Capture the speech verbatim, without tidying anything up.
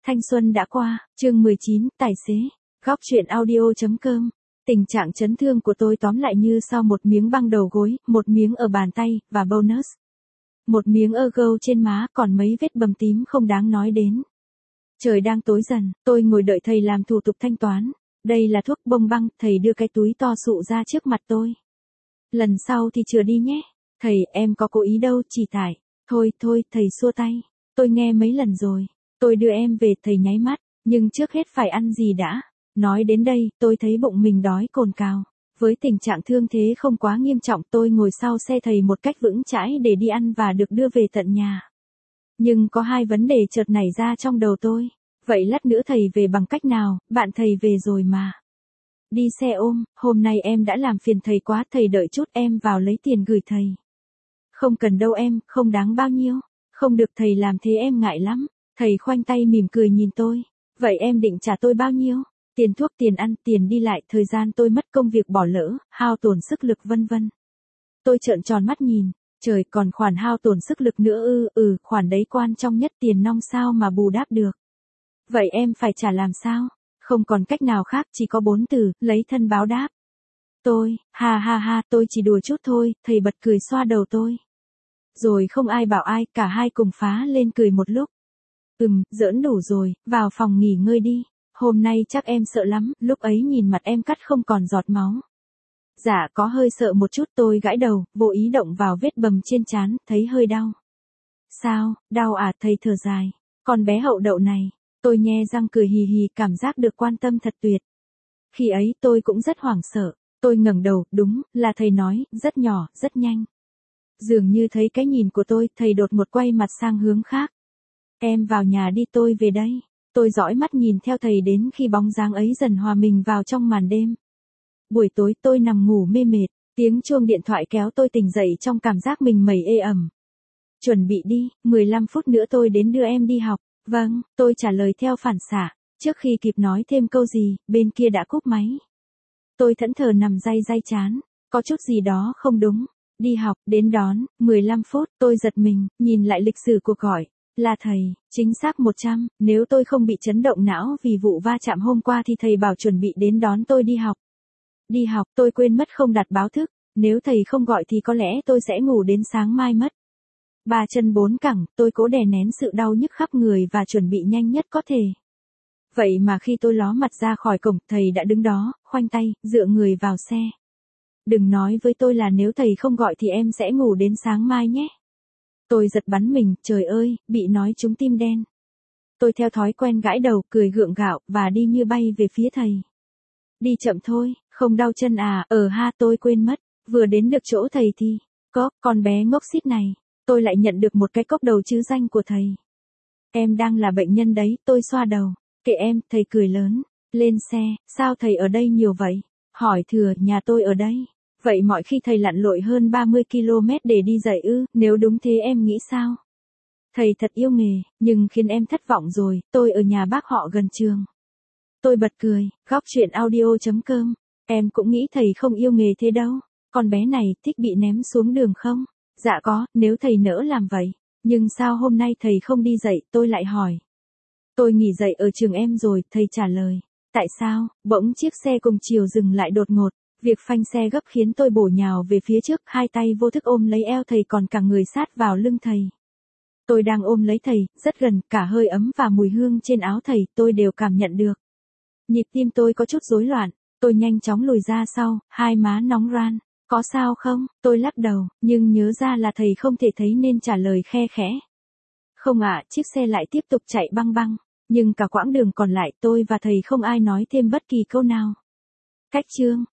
Thanh xuân đã qua, chương mười chín, tài xế. Góc truyện audio.com. Tình trạng chấn thương của tôi tóm lại như sau: một miếng băng đầu gối, một miếng ở bàn tay, và bonus. Một miếng ơ gâu trên má, còn mấy vết bầm tím không đáng nói đến. Trời đang tối dần, tôi ngồi đợi thầy làm thủ tục thanh toán. Đây là thuốc bông băng, thầy đưa cái túi to sụ ra trước mặt tôi. Lần sau thì chừa đi nhé. Thầy, em có cố ý đâu, chỉ tại. Thôi, thôi, thầy xua tay. Tôi nghe mấy lần rồi. Tôi đưa em về, thầy nháy mắt. Nhưng trước hết phải ăn gì đã. Nói đến đây, tôi thấy bụng mình đói cồn cào. Với tình trạng thương thế không quá nghiêm trọng, tôi ngồi sau xe thầy một cách vững chãi để đi ăn và được đưa về tận nhà. Nhưng có hai vấn đề chợt nảy ra trong đầu tôi. Vậy lát nữa thầy về bằng cách nào? Bạn thầy về rồi mà. Đi xe ôm, hôm nay em đã làm phiền thầy quá, thầy đợi chút, em vào lấy tiền gửi thầy. Không cần đâu em, không đáng bao nhiêu. Không được, thầy làm thế em ngại lắm. Thầy khoanh tay mỉm cười nhìn tôi. Vậy em định trả tôi bao nhiêu? Tiền thuốc, tiền ăn, tiền đi lại, thời gian tôi mất, công việc bỏ lỡ, hao tổn sức lực vân vân. Tôi trợn tròn mắt nhìn. Trời, còn khoản hao tổn sức lực nữa ư? Ừ, khoản đấy quan trọng nhất, tiền nong sao mà bù đắp được. Vậy em phải trả làm sao? Không còn cách nào khác, chỉ có bốn từ, lấy thân báo đáp. Tôi, ha ha ha, tôi chỉ đùa chút thôi, thầy bật cười xoa đầu tôi. Rồi không ai bảo ai, cả hai cùng phá lên cười một lúc. Ừm, giỡn đủ rồi, vào phòng nghỉ ngơi đi. Hôm nay chắc em sợ lắm, lúc ấy nhìn mặt em cắt không còn giọt máu. Dạ có hơi sợ một chút, tôi gãi đầu, vô ý động vào vết bầm trên trán, thấy hơi đau. Sao, đau à? Thầy thở dài. Con bé hậu đậu này. Tôi nhe răng cười hì hì, cảm giác được quan tâm thật tuyệt. Khi ấy tôi cũng rất hoảng sợ. Tôi ngẩng đầu, đúng, là thầy nói, rất nhỏ, rất nhanh. Dường như thấy cái nhìn của tôi, thầy đột ngột quay mặt sang hướng khác. Em vào nhà đi, tôi về đây. Tôi dõi mắt nhìn theo thầy đến khi bóng dáng ấy dần hòa mình vào trong màn đêm. Buổi tối tôi nằm ngủ mê mệt, tiếng chuông điện thoại kéo tôi tỉnh dậy trong cảm giác mình mẩy ê ẩm. Chuẩn bị đi, mười lăm phút nữa tôi đến đưa em đi học. Vâng, tôi trả lời theo phản xạ. Trước khi kịp nói thêm câu gì, bên kia đã cúp máy. Tôi thẫn thờ nằm day day chán. Có chút gì đó không đúng. Đi học, đến đón, mười lăm phút, tôi giật mình, nhìn lại lịch sử cuộc gọi. Là thầy, chính xác một trăm, nếu tôi không bị chấn động não vì vụ va chạm hôm qua thì thầy bảo chuẩn bị đến đón tôi đi học. Đi học, tôi quên mất không đặt báo thức. Nếu thầy không gọi thì có lẽ tôi sẽ ngủ đến sáng mai mất. Ba chân bốn cẳng, tôi cố đè nén sự đau nhức khắp người và chuẩn bị nhanh nhất có thể. Vậy mà khi tôi ló mặt ra khỏi cổng, thầy đã đứng đó, khoanh tay, dựa người vào xe. Đừng nói với tôi là nếu thầy không gọi thì em sẽ ngủ đến sáng mai nhé. Tôi giật bắn mình, trời ơi, bị nói trúng tim đen. Tôi theo thói quen gãi đầu, cười gượng gạo, và đi như bay về phía thầy. Đi chậm thôi, không đau chân à? Ờ ha, tôi quên mất, vừa đến được chỗ thầy thì, có, con bé ngốc xít này. Tôi lại nhận được một cái cốc đầu chữ danh của thầy. Em đang là bệnh nhân đấy, tôi xoa đầu. Kệ em, thầy cười lớn. Lên xe, sao thầy ở đây nhiều vậy? Hỏi thừa, nhà tôi ở đây. Vậy mọi khi thầy lặn lội hơn ba mươi ki lô mét để đi dạy ư? Nếu đúng thế em nghĩ sao? Thầy thật yêu nghề, nhưng khiến em thất vọng rồi, tôi ở nhà bác họ gần trường. Tôi bật cười, góc truyện audio.com. Em cũng nghĩ thầy không yêu nghề thế đâu. Con bé này thích bị ném xuống đường không? Dạ có, nếu thầy nỡ làm vậy. Nhưng sao hôm nay thầy không đi dạy, tôi lại hỏi. Tôi nghỉ dạy ở trường em rồi, thầy trả lời. Tại sao? Bỗng chiếc xe cùng chiều dừng lại đột ngột. Việc phanh xe gấp khiến tôi bổ nhào về phía trước, hai tay vô thức ôm lấy eo thầy, còn cả người sát vào lưng thầy. Tôi đang ôm lấy thầy, rất gần, cả hơi ấm và mùi hương trên áo thầy, tôi đều cảm nhận được. Nhịp tim tôi có chút rối loạn, tôi nhanh chóng lùi ra sau, hai má nóng ran. Có sao không? Tôi lắc đầu, nhưng nhớ ra là thầy không thể thấy nên trả lời khe khẽ. Không ạ, chiếc xe lại tiếp tục chạy băng băng. Nhưng cả quãng đường còn lại tôi và thầy không ai nói thêm bất kỳ câu nào. Cách chương,